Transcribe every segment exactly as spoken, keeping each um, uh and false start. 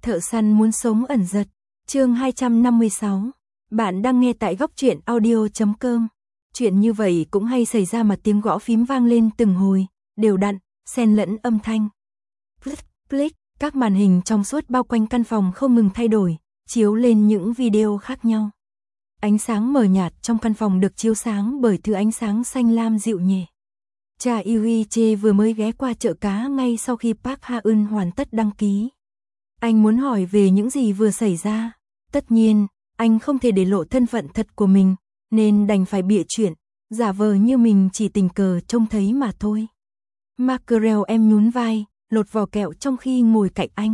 Thợ săn muốn sống ẩn giật. Chương hai trăm năm mươi sáu. Bạn đang nghe tại góc truyện audio chấm com. Chuyện như vậy cũng hay xảy ra mà tiếng gõ phím vang lên từng hồi, đều đặn, xen lẫn âm thanh. Click, click, các màn hình trong suốt bao quanh căn phòng không ngừng thay đổi, chiếu lên những video khác nhau. Ánh sáng mờ nhạt trong căn phòng được chiếu sáng bởi thứ ánh sáng xanh lam dịu nhẹ. Cha Yuiche vừa mới ghé qua chợ cá ngay sau khi Park Ha-eun hoàn tất đăng ký. Anh muốn hỏi về những gì vừa xảy ra. Tất nhiên, anh không thể để lộ thân phận thật của mình, nên đành phải bịa chuyện, giả vờ như mình chỉ tình cờ trông thấy mà thôi. Mackerel em nhún vai, lột vỏ kẹo trong khi ngồi cạnh anh.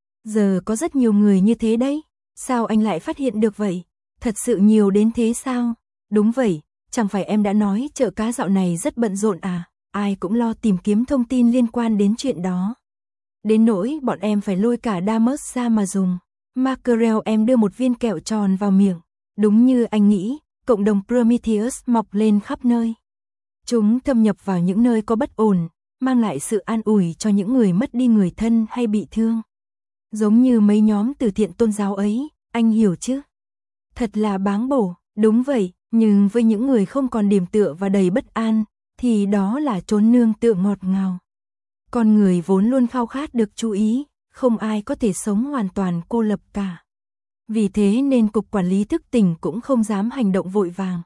Giờ có rất nhiều người như thế đấy, sao anh lại phát hiện được vậy? Thật sự nhiều đến thế sao? Đúng vậy, chẳng phải em đã nói chợ cá dạo này rất bận rộn à, ai cũng lo tìm kiếm thông tin liên quan đến chuyện đó. Đến nỗi bọn em phải lôi cả Damus ra mà dùng. Mackerel em đưa một viên kẹo tròn vào miệng. Đúng như anh nghĩ, cộng đồng Prometheus mọc lên khắp nơi. Chúng thâm nhập vào những nơi có bất ổn, mang lại sự an ủi cho những người mất đi người thân hay bị thương. Giống như mấy nhóm từ thiện tôn giáo ấy, anh hiểu chứ? Thật là báng bổ, đúng vậy, nhưng với những người không còn điểm tựa và đầy bất an, thì đó là chốn nương tựa ngọt ngào. Con người vốn luôn khao khát được chú ý, không ai có thể sống hoàn toàn cô lập cả. Vì thế nên Cục Quản lý Thức tỉnh cũng không dám hành động vội vàng.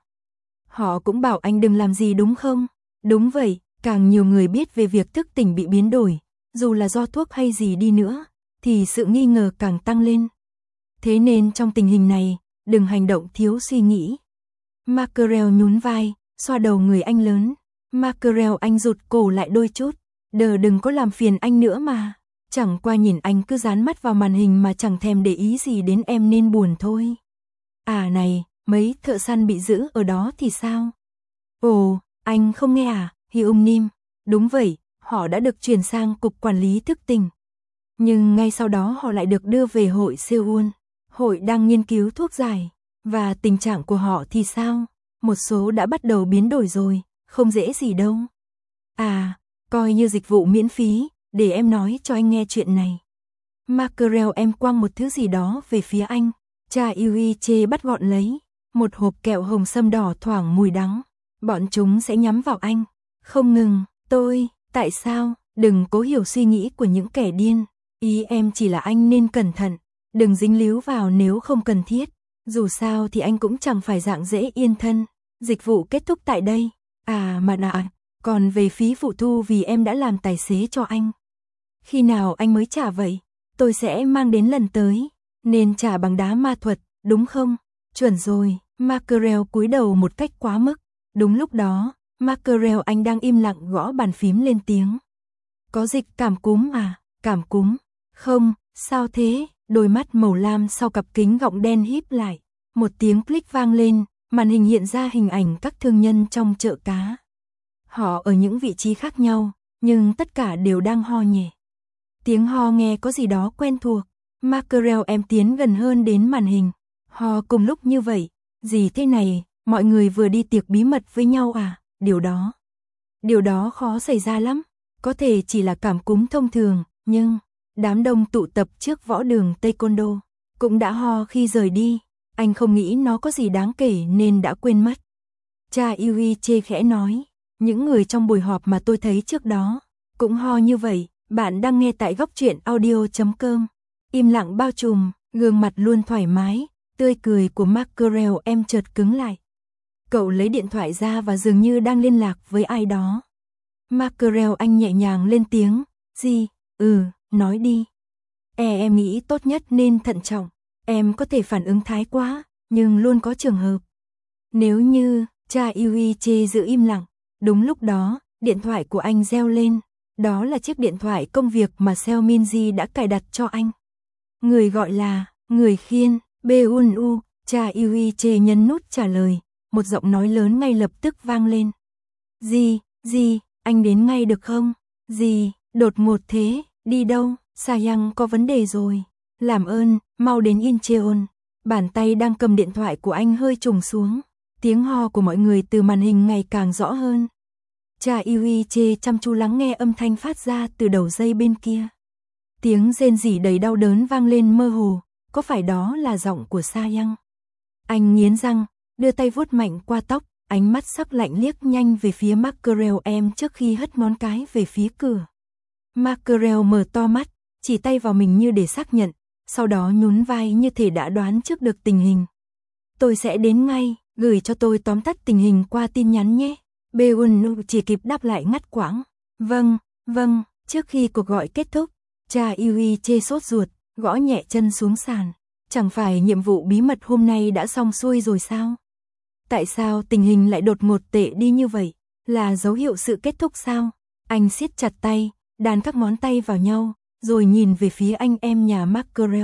Họ cũng bảo anh đừng làm gì đúng không? Đúng vậy, càng nhiều người biết về việc thức tỉnh bị biến đổi, dù là do thuốc hay gì đi nữa, thì sự nghi ngờ càng tăng lên. Thế nên trong tình hình này, đừng hành động thiếu suy nghĩ. Mackerel nhún vai, xoa đầu người anh lớn. Mackerel anh rụt cổ lại đôi chút. Đờ đừng có làm phiền anh nữa mà. Chẳng qua nhìn anh cứ dán mắt vào màn hình mà chẳng thèm để ý gì đến em nên buồn thôi. À này, mấy thợ săn bị giữ ở đó thì sao? Ồ, anh không nghe à, Hyun Nim. Đúng vậy, họ đã được chuyển sang Cục Quản lý Thức tỉnh. Nhưng ngay sau đó họ lại được đưa về hội Seoul. Hội đang nghiên cứu thuốc giải. Và tình trạng của họ thì sao? Một số đã bắt đầu biến đổi rồi, không dễ gì đâu. À, coi như dịch vụ miễn phí, để em nói cho anh nghe chuyện này. Mackerel em quăng một thứ gì đó về phía anh. Cha Yuiche bắt gọn lấy. Một hộp kẹo hồng sâm đỏ thoảng mùi đắng. Bọn chúng sẽ nhắm vào anh. Không ngừng, tôi, tại sao? Đừng cố hiểu suy nghĩ của những kẻ điên. Ý em chỉ là anh nên cẩn thận. Đừng dính líu vào nếu không cần thiết. Dù sao thì anh cũng chẳng phải dạng dễ yên thân. Dịch vụ kết thúc tại đây. À mà nạ, còn về phí phụ thu vì em đã làm tài xế cho anh. Khi nào anh mới trả vậy? Tôi sẽ mang đến lần tới. Nên trả bằng đá ma thuật, đúng không? Chuẩn rồi, Mackerel cúi đầu một cách quá mức. Đúng lúc đó, Mackerel anh đang im lặng gõ bàn phím lên tiếng. Có dịch cảm cúm à? Cảm cúm? Không, sao thế? Đôi mắt màu lam sau cặp kính gọng đen híp lại. Một tiếng click vang lên, màn hình hiện ra hình ảnh các thương nhân trong chợ cá. Họ ở những vị trí khác nhau, nhưng tất cả đều đang ho nhẹ. Tiếng ho nghe có gì đó quen thuộc. Mackerel em tiến gần hơn đến màn hình. Ho cùng lúc như vậy. Gì thế này, mọi người vừa đi tiệc bí mật với nhau à? Điều đó. Điều đó khó xảy ra lắm. Có thể chỉ là cảm cúm thông thường, nhưng đám đông tụ tập trước võ đường Taekwondo cũng đã ho khi rời đi. Anh không nghĩ nó có gì đáng kể nên đã quên mất. Cha Yuiche khẽ nói. Những người trong buổi họp mà tôi thấy trước đó cũng ho như vậy. Bạn đang nghe tại góc truyện audio chấm com. Im lặng bao trùm, gương mặt luôn thoải mái, tươi cười của Mackerel em chợt cứng lại. Cậu lấy điện thoại ra và dường như đang liên lạc với ai đó. Mackerel anh nhẹ nhàng lên tiếng. Gì? Ừ, nói đi. E em nghĩ tốt nhất nên thận trọng. Em có thể phản ứng thái quá, nhưng luôn có trường hợp. Nếu như, cha Yuiche giữ im lặng. Đúng lúc đó, điện thoại của anh reo lên. Đó là chiếc điện thoại công việc mà Seo Minji đã cài đặt cho anh. Người gọi là, người khiên, Beun-u, cha Yuiche nhấn nút trả lời. Một giọng nói lớn ngay lập tức vang lên. Gì, gì, anh đến ngay được không? Gì, đột ngột thế, đi đâu? Sayang có vấn đề rồi. Làm ơn, mau đến Incheon. Bàn tay đang cầm điện thoại của anh hơi trùng xuống. Tiếng ho của mọi người từ màn hình ngày càng rõ hơn. Cha Yuiche chăm chú lắng nghe âm thanh phát ra từ đầu dây bên kia. Tiếng rên rỉ đầy đau đớn vang lên mơ hồ, có phải đó là giọng của Sa Yang? Anh nghiến răng, đưa tay vuốt mạnh qua tóc, ánh mắt sắc lạnh liếc nhanh về phía Mackerel em trước khi hất ngón cái về phía cửa. Mackerel mở to mắt, chỉ tay vào mình như để xác nhận, sau đó nhún vai như thể đã đoán trước được tình hình. Tôi sẽ đến ngay, gửi cho tôi tóm tắt tình hình qua tin nhắn nhé. Beun chỉ kịp đáp lại ngắt quãng. Vâng, vâng, trước khi cuộc gọi kết thúc, cha Yui chê sốt ruột, gõ nhẹ chân xuống sàn. Chẳng phải nhiệm vụ bí mật hôm nay đã xong xuôi rồi sao? Tại sao tình hình lại đột ngột tệ đi như vậy? Là dấu hiệu sự kết thúc sao? Anh siết chặt tay, đàn các ngón tay vào nhau, rồi nhìn về phía anh em nhà Mackerel.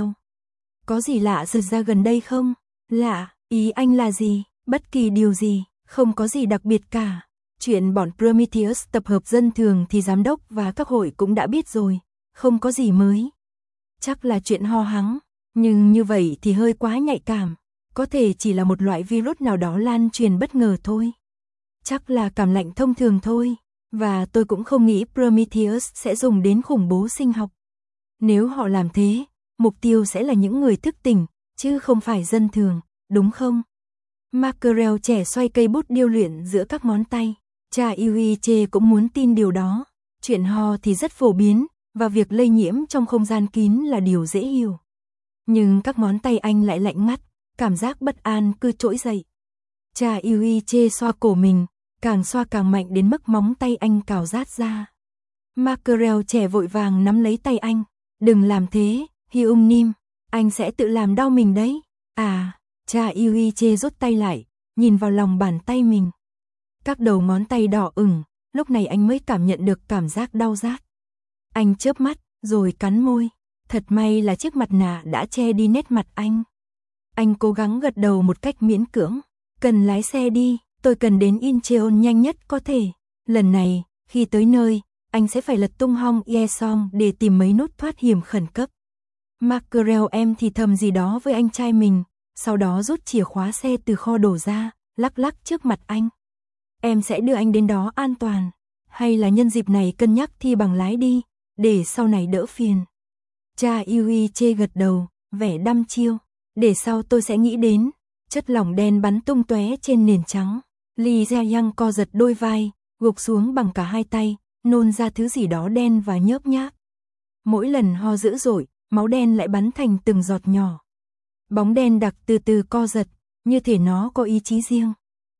Có gì lạ xảy ra gần đây không? Lạ, ý anh là gì? Bất kỳ điều gì, không có gì đặc biệt cả. Chuyện bọn Prometheus tập hợp dân thường thì giám đốc và các hội cũng đã biết rồi, không có gì mới. Chắc là chuyện ho hắng, nhưng như vậy thì hơi quá nhạy cảm, có thể chỉ là một loại virus nào đó lan truyền bất ngờ thôi. Chắc là cảm lạnh thông thường thôi, và tôi cũng không nghĩ Prometheus sẽ dùng đến khủng bố sinh học. Nếu họ làm thế, mục tiêu sẽ là những người thức tỉnh, chứ không phải dân thường, đúng không? Mackerel trẻ xoay cây bút điêu luyện giữa các ngón tay. Cha Yuiche cũng muốn tin điều đó. Chuyện ho thì rất phổ biến, và việc lây nhiễm trong không gian kín là điều dễ hiểu. Nhưng các ngón tay anh lại lạnh ngắt, cảm giác bất an cứ trỗi dậy. Cha Yuiche xoa cổ mình, càng xoa càng mạnh đến mức móng tay anh cào rát ra. Mackerel trẻ vội vàng nắm lấy tay anh. Đừng làm thế, Hyung Nim, anh sẽ tự làm đau mình đấy. À, cha Yuiche rút tay lại, nhìn vào lòng bàn tay mình. Các đầu ngón tay đỏ ửng, lúc này anh mới cảm nhận được cảm giác đau rát. Anh chớp mắt, rồi cắn môi. Thật may là chiếc mặt nạ đã che đi nét mặt anh. Anh cố gắng gật đầu một cách miễn cưỡng. Cần lái xe đi, tôi cần đến Incheon nhanh nhất có thể. Lần này, khi tới nơi, anh sẽ phải lật tung Hong Ye-song để tìm mấy nút thoát hiểm khẩn cấp. Mackerel em thì thầm gì đó với anh trai mình, sau đó rút chìa khóa xe từ kho đổ ra, lắc lắc trước mặt anh. Em sẽ đưa anh đến đó an toàn, hay là nhân dịp này cân nhắc thi bằng lái đi, để sau này đỡ phiền. Cha Yuiche gật đầu, vẻ đăm chiêu, để sau tôi sẽ nghĩ đến. Chất lỏng đen bắn tung tóe trên nền trắng. Lee Jae-young co giật đôi vai, gục xuống bằng cả hai tay, nôn ra thứ gì đó đen và nhớp nháp. Mỗi lần ho dữ dội, máu đen lại bắn thành từng giọt nhỏ. Bóng đen đặc từ từ co giật, như thể nó có ý chí riêng.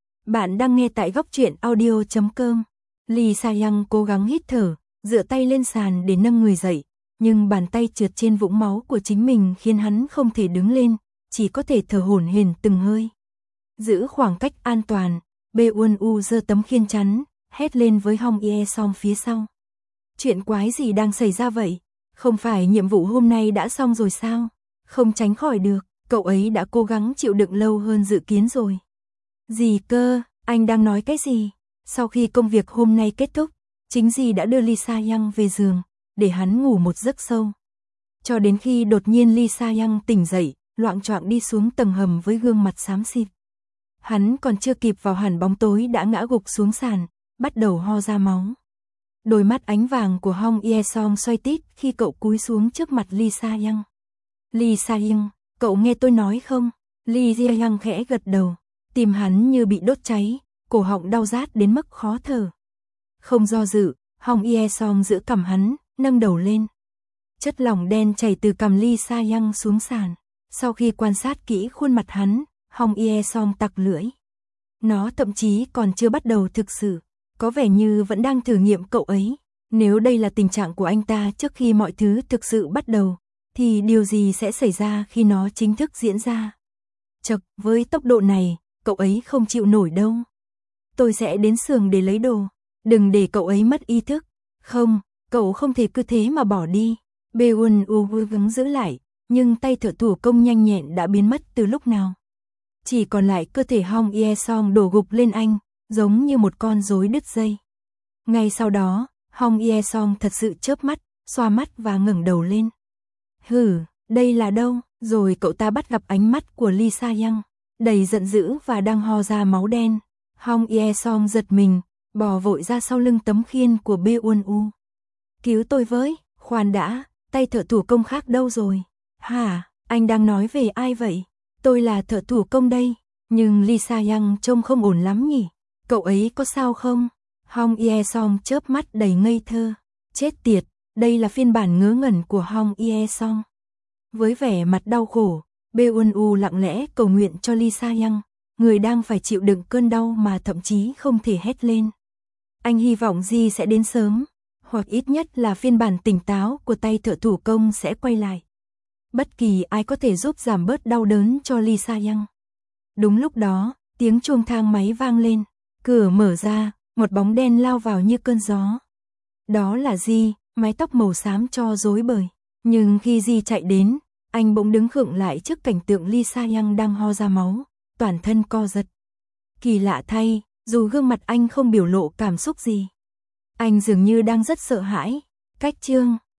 Bạn đang nghe tại góc truyện audio chấm com. Lee Jae-young cố gắng hít thở, dựa tay lên sàn để nâng người dậy, nhưng bàn tay trượt trên vũng máu của chính mình khiến hắn không thể đứng lên, chỉ có thể thở hổn hển từng hơi. Giữ khoảng cách an toàn, Beun giơ tấm khiên chắn, hét lên với Hong Ye-song phía sau. Chuyện quái gì đang xảy ra vậy? Không phải nhiệm vụ hôm nay đã xong rồi sao? Không tránh khỏi được, cậu ấy đã cố gắng chịu đựng lâu hơn dự kiến rồi. Gì cơ, anh đang nói cái gì? Sau khi công việc hôm nay kết thúc, chính dì đã đưa Lee Sa-young về giường, để hắn ngủ một giấc sâu. Cho đến khi đột nhiên Lee Sa-young tỉnh dậy, loạng choạng đi xuống tầng hầm với gương mặt xám xịt. Hắn còn chưa kịp vào hẳn bóng tối đã ngã gục xuống sàn, bắt đầu ho ra máu. Đôi mắt ánh vàng của Hong Ye-song xoay tít khi cậu cúi xuống trước mặt Lee Sa-young. Lee Sa-young, cậu nghe tôi nói không? Lee Jae-young khẽ gật đầu, tim hắn như bị đốt cháy, cổ họng đau rát đến mức khó thở. Không do dự, Hong Ye-song giữ cằm hắn, nâng đầu lên. Chất lỏng đen chảy từ cằm Lee Sa-young xuống sàn. Sau khi quan sát kỹ khuôn mặt hắn, Hong Ye-song tặc lưỡi. Nó thậm chí còn chưa bắt đầu thực sự, có vẻ như vẫn đang thử nghiệm cậu ấy. Nếu đây là tình trạng của anh ta trước khi mọi thứ thực sự bắt đầu, thì điều gì sẽ xảy ra khi nó chính thức diễn ra? Chậc, với tốc độ này, cậu ấy không chịu nổi đâu. Tôi sẽ đến xưởng để lấy đồ, đừng để cậu ấy mất ý thức. Không, cậu không thể cứ thế mà bỏ đi. Beun gắng giữ lại, nhưng tay thợ thủ công nhanh nhẹn đã biến mất từ lúc nào. Chỉ còn lại cơ thể Hong Ye-song đổ gục lên anh, giống như một con rối đứt dây. Ngay sau đó, Hong Ye-song thật sự chớp mắt, xoa mắt và ngẩng đầu lên. Hừ, đây là đâu? Rồi cậu ta bắt gặp ánh mắt của Lee Sa-young, đầy giận dữ và đang ho ra máu đen. Hong Ye-song giật mình, bò vội ra sau lưng tấm khiên của Beun. Cứu tôi với, khoan đã, tay thợ thủ công khác đâu rồi? Hả, anh đang nói về ai vậy? Tôi là thợ thủ công đây, nhưng Lee Sa-young trông không ổn lắm nhỉ? Cậu ấy có sao không? Hong Ye-song chớp mắt đầy ngây thơ. Chết tiệt, đây là phiên bản ngớ ngẩn của Hong Ye-song. Với vẻ mặt đau khổ, Beun-woo lặng lẽ cầu nguyện cho Lee Sa-young, người đang phải chịu đựng cơn đau mà thậm chí không thể hét lên. Anh hy vọng Ji sẽ đến sớm, hoặc ít nhất là phiên bản tỉnh táo của tay thợ thủ công sẽ quay lại. Bất kỳ ai có thể giúp giảm bớt đau đớn cho Lee Sa-young. Đúng lúc đó, tiếng chuông thang máy vang lên, cửa mở ra, một bóng đen lao vào như cơn gió. Đó là Ji, mái tóc màu xám cho rối bời. Nhưng khi Ji chạy đến, anh bỗng đứng khựng lại trước cảnh tượng Lee Sa-young đang ho ra máu, toàn thân co giật. Kỳ lạ thay, dù gương mặt anh không biểu lộ cảm xúc gì, anh dường như đang rất sợ hãi. Cách chương